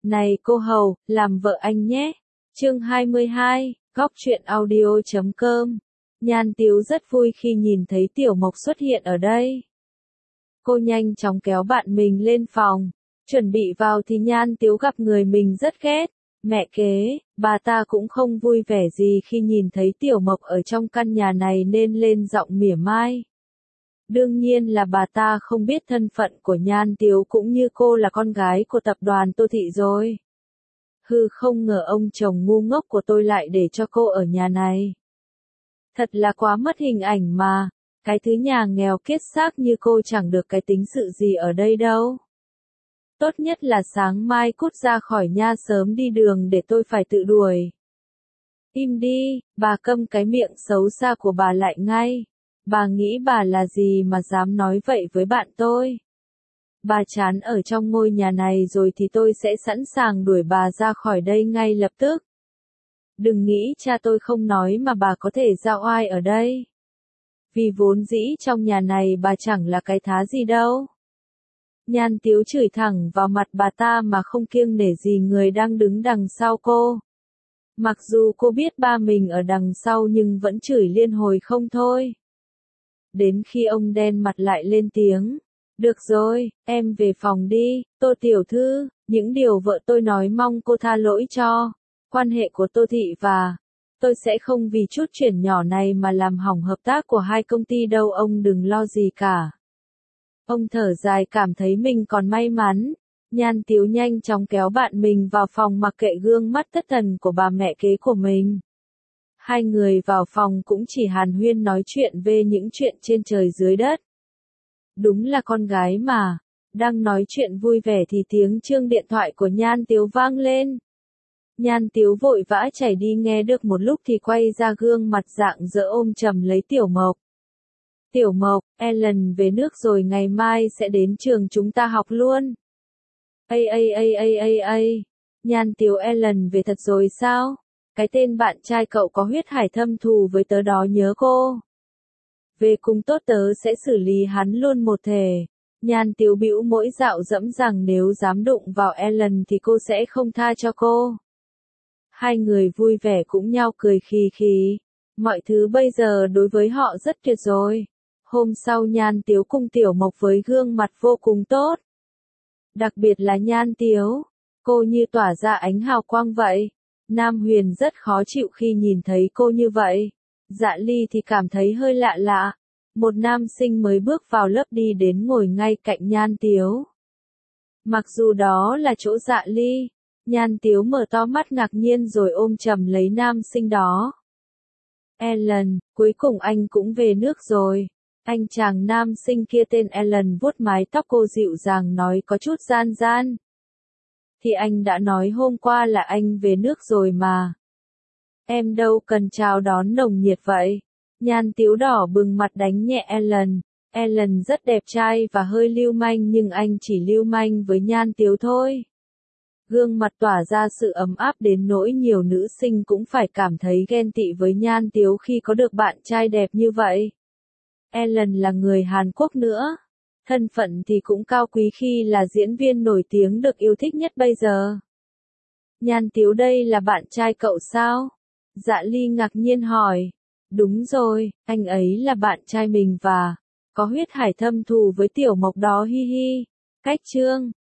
Này cô hầu, làm vợ anh nhé. Chương 22, góc truyện audio.com. Nhan Tiếu rất vui khi nhìn thấy Tiểu Mộc xuất hiện ở đây. Cô nhanh chóng kéo bạn mình lên phòng, chuẩn bị vào thì Nhan Tiếu gặp người mình rất ghét. Mẹ kế, bà ta cũng không vui vẻ gì khi nhìn thấy Tiểu Mộc ở trong căn nhà này nên lên giọng mỉa mai. Đương nhiên là bà ta không biết thân phận của Nhan Tiếu cũng như cô là con gái của tập đoàn Tô Thị rồi. Hừ, không ngờ ông chồng ngu ngốc của tôi lại để cho cô ở nhà này. Thật là quá mất hình ảnh mà, cái thứ nhà nghèo kiết xác như cô chẳng được cái tính sự gì ở đây đâu. Tốt nhất là sáng mai cút ra khỏi nhà sớm đi đường để tôi phải tự đuổi. Im đi, bà câm cái miệng xấu xa của bà lại ngay. Bà nghĩ bà là gì mà dám nói vậy với bạn tôi? Bà chán ở trong ngôi nhà này rồi thì tôi sẽ sẵn sàng đuổi bà ra khỏi đây ngay lập tức. Đừng nghĩ cha tôi không nói mà bà có thể ra oai ở đây. Vì vốn dĩ trong nhà này bà chẳng là cái thá gì đâu. Nhan Tiếu chửi thẳng vào mặt bà ta mà không kiêng nể gì người đang đứng đằng sau cô. Mặc dù cô biết ba mình ở đằng sau nhưng vẫn chửi liên hồi không thôi. Đến khi ông đen mặt lại lên tiếng. Được rồi, em về phòng đi, Tô tiểu thư, những điều vợ tôi nói mong cô tha lỗi cho. Quan hệ của Tô Thị và tôi sẽ không vì chút chuyện nhỏ này mà làm hỏng hợp tác của hai công ty đâu, ông đừng lo gì cả. Ông thở dài cảm thấy mình còn may mắn. Nhan Tiếu nhanh chóng kéo bạn mình vào phòng mặc kệ gương mắt thất thần của bà mẹ kế của mình. Hai người vào phòng cũng chỉ hàn huyên nói chuyện về những chuyện trên trời dưới đất. Đúng là con gái mà. Đang nói chuyện vui vẻ thì tiếng chuông điện thoại của Nhan Tiếu vang lên. Nhan Tiếu vội vã chạy đi nghe được một lúc thì quay ra gương mặt rạng rỡ ôm chầm lấy Tiểu Mộc. Tiểu Mộc, Ellen về nước rồi ngày mai sẽ đến trường chúng ta học luôn. Nhan Tiếu, Ellen về thật rồi sao? Cái tên bạn trai cậu có huyết hải thâm thù với tớ đó nhớ cô. Về cùng tốt, tớ sẽ xử lý hắn luôn một thể. Nhan Tiếu bĩu môi dạo dẫm rằng nếu dám đụng vào Ellen thì cô sẽ không tha cho cô. Hai người vui vẻ cũng nhau cười khì khì. Mọi thứ bây giờ đối với họ rất tuyệt rồi. Hôm sau Nhan Tiếu cùng Tiểu Mộc với gương mặt vô cùng tốt. Đặc biệt là Nhan Tiếu, cô như tỏa ra ánh hào quang vậy. Nam Huyền rất khó chịu khi nhìn thấy cô như vậy. Dạ Ly thì cảm thấy hơi lạ lạ. Một nam sinh mới bước vào lớp đi đến ngồi ngay cạnh Nhan Tiếu. Mặc dù đó là chỗ Dạ Ly, Nhan Tiếu mở to mắt ngạc nhiên rồi ôm chầm lấy nam sinh đó. Ellen, cuối cùng anh cũng về nước rồi. Anh chàng nam sinh kia tên Ellen vuốt mái tóc cô dịu dàng nói có chút gian gian. Thì anh đã nói hôm qua là anh về nước rồi mà. Em đâu cần chào đón nồng nhiệt vậy. Nhan Tiếu đỏ bừng mặt đánh nhẹ Ellen. Ellen rất đẹp trai và hơi lưu manh nhưng anh chỉ lưu manh với Nhan Tiếu thôi. Gương mặt tỏa ra sự ấm áp đến nỗi nhiều nữ sinh cũng phải cảm thấy ghen tị với Nhan Tiếu khi có được bạn trai đẹp như vậy. Ellen là người Hàn Quốc nữa. Thân phận thì cũng cao quý khi là diễn viên nổi tiếng được yêu thích nhất bây giờ. Nhan Tiếu, đây là bạn trai cậu sao? Dạ Ly ngạc nhiên hỏi. Đúng rồi, anh ấy là bạn trai mình và có huyết hải thâm thù với Tiểu Mộc đó, hi hi. Cách chương